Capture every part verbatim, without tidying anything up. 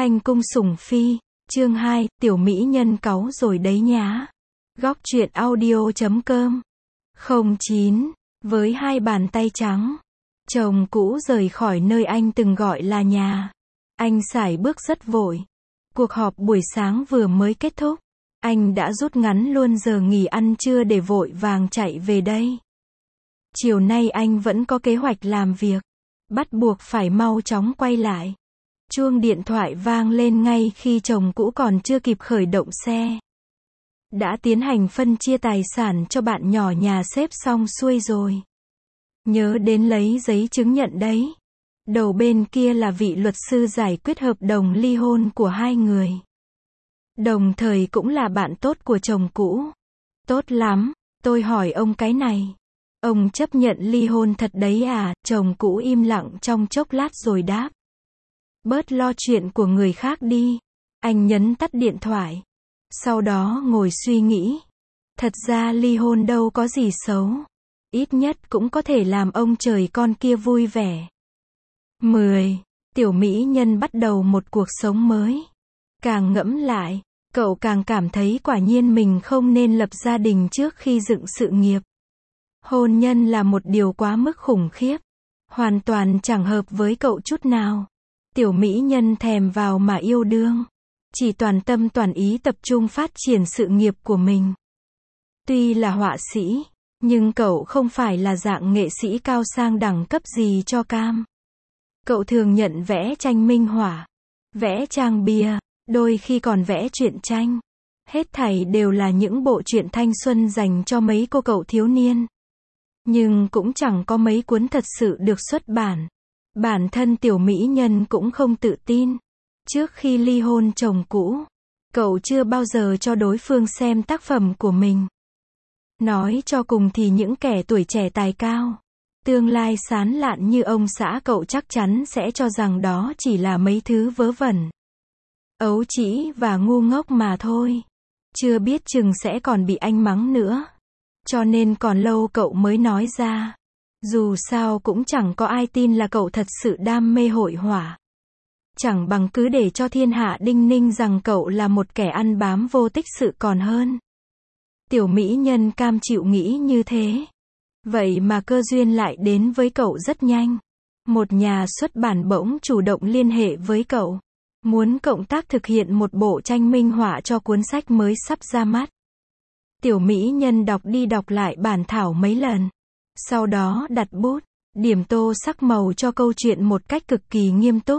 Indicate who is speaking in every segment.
Speaker 1: Thanh cung sủng phi, chương hai, tiểu mỹ nhân cáu rồi đấy nhá. Góc truyện audio chấm com. không chín, với hai bàn tay trắng, chồng cũ rời khỏi nơi anh từng gọi là nhà. Anh sải bước rất vội. Cuộc họp buổi sáng vừa mới kết thúc, anh đã rút ngắn luôn giờ nghỉ ăn trưa để vội vàng chạy về đây. Chiều nay anh vẫn có kế hoạch làm việc, bắt buộc phải mau chóng quay lại. Chuông điện thoại vang lên ngay khi chồng cũ còn chưa kịp khởi động xe. Đã tiến hành phân chia tài sản cho bạn nhỏ nhà sếp xong xuôi rồi. Nhớ đến lấy giấy chứng nhận đấy. Đầu bên kia là vị luật sư giải quyết hợp đồng ly hôn của hai người. Đồng thời cũng là bạn tốt của chồng cũ. Tốt lắm, tôi hỏi ông cái này. Ông chấp nhận ly hôn thật đấy à? Chồng cũ im lặng trong chốc lát rồi đáp. Bớt lo chuyện của người khác đi. Anh nhấn tắt điện thoại. Sau đó ngồi suy nghĩ. Thật ra ly hôn đâu có gì xấu. Ít nhất cũng có thể làm ông trời con kia vui vẻ. mười. Tiểu mỹ nhân bắt đầu một cuộc sống mới. Càng ngẫm lại, cậu càng cảm thấy quả nhiên mình không nên lập gia đình trước khi dựng sự nghiệp. Hôn nhân là một điều quá mức khủng khiếp. Hoàn toàn chẳng hợp với cậu chút nào. Tiểu mỹ nhân thèm vào mà yêu đương. Chỉ toàn tâm toàn ý tập trung phát triển sự nghiệp của mình. Tuy là họa sĩ, nhưng cậu không phải là dạng nghệ sĩ cao sang đẳng cấp gì cho cam. Cậu thường nhận vẽ tranh minh họa, vẽ trang bìa, đôi khi còn vẽ truyện tranh. Hết thảy đều là những bộ truyện thanh xuân dành cho mấy cô cậu thiếu niên. Nhưng cũng chẳng có mấy cuốn thật sự được xuất bản. Bản thân tiểu mỹ nhân cũng không tự tin. Trước khi ly hôn chồng cũ, cậu chưa bao giờ cho đối phương xem tác phẩm của mình. Nói cho cùng thì những kẻ tuổi trẻ tài cao, tương lai sáng lạn như ông xã cậu chắc chắn sẽ cho rằng đó chỉ là mấy thứ vớ vẩn, ấu trĩ và ngu ngốc mà thôi. Chưa biết chừng sẽ còn bị anh mắng nữa. Cho nên còn lâu cậu mới nói ra. Dù sao cũng chẳng có ai tin là cậu thật sự đam mê hội họa. Chẳng bằng cứ để cho thiên hạ đinh ninh rằng cậu là một kẻ ăn bám vô tích sự còn hơn. Tiểu mỹ nhân cam chịu nghĩ như thế. Vậy mà cơ duyên lại đến với cậu rất nhanh. Một nhà xuất bản bỗng chủ động liên hệ với cậu. Muốn cộng tác thực hiện một bộ tranh minh họa cho cuốn sách mới sắp ra mắt. Tiểu mỹ nhân đọc đi đọc lại bản thảo mấy lần. Sau đó đặt bút, điểm tô sắc màu cho câu chuyện một cách cực kỳ nghiêm túc.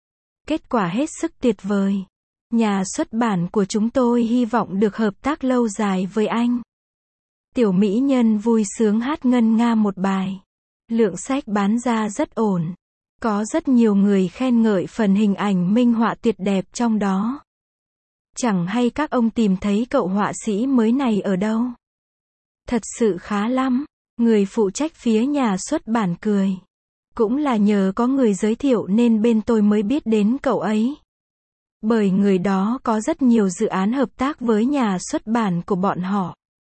Speaker 1: Kết quả hết sức tuyệt vời. Nhà xuất bản của chúng tôi hy vọng được hợp tác lâu dài với anh. Tiểu mỹ nhân vui sướng hát ngân nga một bài. Lượng sách bán ra rất ổn. Có rất nhiều người khen ngợi phần hình ảnh minh họa tuyệt đẹp trong đó. Chẳng hay các ông tìm thấy cậu họa sĩ mới này ở đâu. Thật sự khá lắm. Người phụ trách phía nhà xuất bản cười. Cũng là nhờ có người giới thiệu nên bên tôi mới biết đến cậu ấy. Bởi người đó có rất nhiều dự án hợp tác với nhà xuất bản của bọn họ.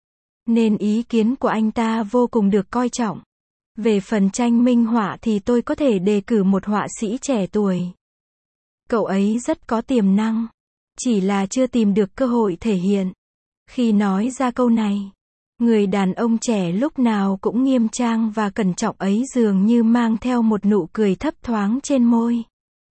Speaker 1: Nên ý kiến của anh ta vô cùng được coi trọng. Về phần tranh minh họa thì tôi có thể đề cử một họa sĩ trẻ tuổi. Cậu ấy rất có tiềm năng. Chỉ là chưa tìm được cơ hội thể hiện. Khi nói ra câu này, người đàn ông trẻ lúc nào cũng nghiêm trang và cẩn trọng ấy dường như mang theo một nụ cười thấp thoáng trên môi.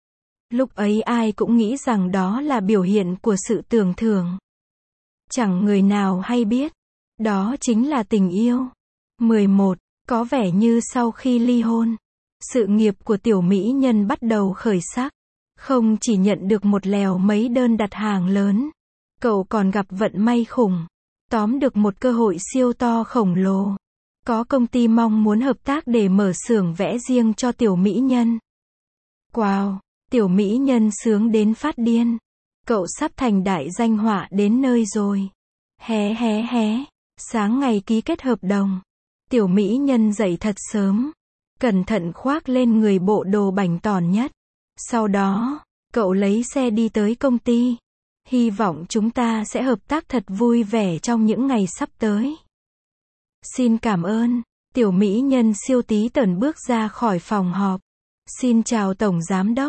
Speaker 1: Lúc ấy ai cũng nghĩ rằng đó là biểu hiện của sự tưởng thưởng. Chẳng người nào hay biết, đó chính là tình yêu. mười một. Có vẻ như sau khi ly hôn, sự nghiệp của tiểu mỹ nhân bắt đầu khởi sắc. Không chỉ nhận được một lèo mấy đơn đặt hàng lớn, cậu còn gặp vận may khủng. Tóm được một cơ hội siêu to khổng lồ. Có công ty mong muốn hợp tác để mở xưởng vẽ riêng cho tiểu mỹ nhân. Wow, tiểu mỹ nhân sướng đến phát điên. Cậu sắp thành đại danh họa đến nơi rồi. Hé hé hé, sáng ngày ký kết hợp đồng. Tiểu mỹ nhân dậy thật sớm. Cẩn thận khoác lên người bộ đồ bảnh tỏn nhất. Sau đó, cậu lấy xe đi tới công ty. Hy vọng chúng ta sẽ hợp tác thật vui vẻ trong những ngày sắp tới. Xin cảm ơn. Tiểu mỹ nhân siêu tí tởn bước ra khỏi phòng họp. Xin chào tổng giám đốc.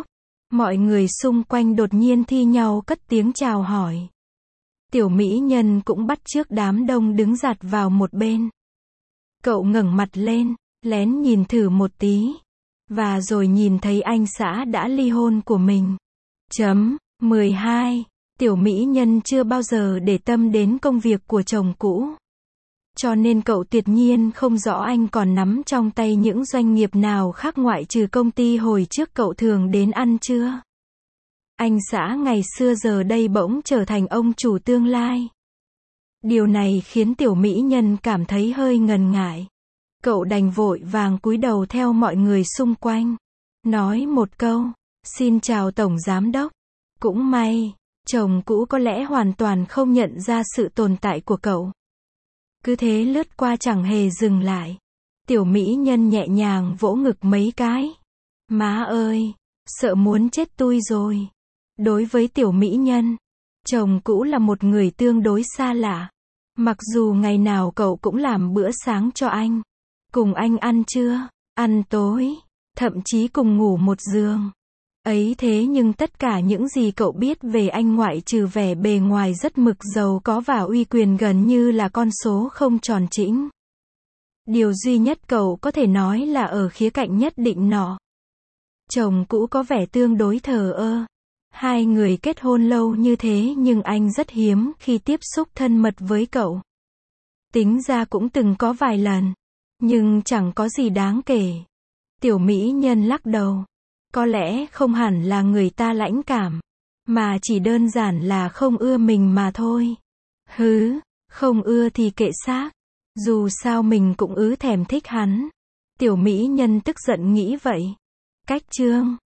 Speaker 1: Mọi người xung quanh đột nhiên thi nhau cất tiếng chào hỏi. Tiểu mỹ nhân cũng bắt chước đám đông đứng dạt vào một bên. Cậu ngẩng mặt lên, lén nhìn thử một tí. Và rồi nhìn thấy anh xã đã ly hôn của mình. Chấm. mười hai. Tiểu mỹ nhân chưa bao giờ để tâm đến công việc của chồng cũ. Cho nên cậu tuyệt nhiên không rõ anh còn nắm trong tay những doanh nghiệp nào khác ngoại trừ công ty hồi trước cậu thường đến ăn trưa. Anh xã ngày xưa giờ đây bỗng trở thành ông chủ tương lai. Điều này khiến tiểu mỹ nhân cảm thấy hơi ngần ngại. Cậu đành vội vàng cúi đầu theo mọi người xung quanh. Nói một câu, xin chào tổng giám đốc. Cũng may, chồng cũ có lẽ hoàn toàn không nhận ra sự tồn tại của cậu. Cứ thế lướt qua chẳng hề dừng lại. Tiểu mỹ nhân nhẹ nhàng vỗ ngực mấy cái. Má ơi, sợ muốn chết tui rồi. Đối với tiểu mỹ nhân, chồng cũ là một người tương đối xa lạ. Mặc dù ngày nào cậu cũng làm bữa sáng cho anh, cùng anh ăn trưa, ăn tối, thậm chí cùng ngủ một giường. Ấy thế nhưng tất cả những gì cậu biết về anh ngoại trừ vẻ bề ngoài rất mực giàu có và uy quyền gần như là con số không tròn chỉnh. Điều duy nhất cậu có thể nói là ở khía cạnh nhất định nọ. Chồng cũ có vẻ tương đối thờ ơ. Hai người kết hôn lâu như thế nhưng anh rất hiếm khi tiếp xúc thân mật với cậu. Tính ra cũng từng có vài lần, nhưng chẳng có gì đáng kể. Tiểu mỹ nhân lắc đầu. Có lẽ không hẳn là người ta lãnh cảm, mà chỉ đơn giản là không ưa mình mà thôi. Hứ, không ưa thì kệ xác. Dù sao mình cũng ứ thèm thích hắn. Tiểu mỹ nhân tức giận nghĩ vậy. Cách chương